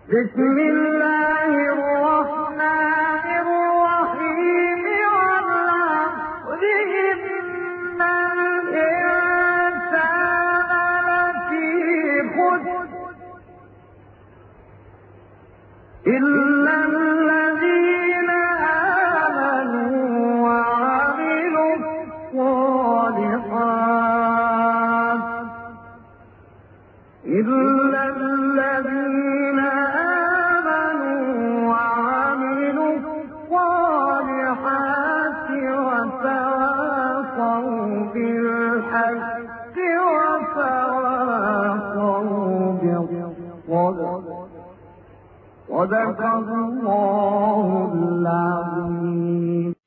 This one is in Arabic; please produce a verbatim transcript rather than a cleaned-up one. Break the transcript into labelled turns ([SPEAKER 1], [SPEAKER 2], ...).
[SPEAKER 1] بسم الله الرحمن الرحيم والعصر إن الإنسان لفي خسر إلا الذين آمنوا وعملوا الصالحات إلا الذين آمنوا وعملوا الصالحات وتواصوا بالحق وتواصوا بالصبر صدق الله العظيم.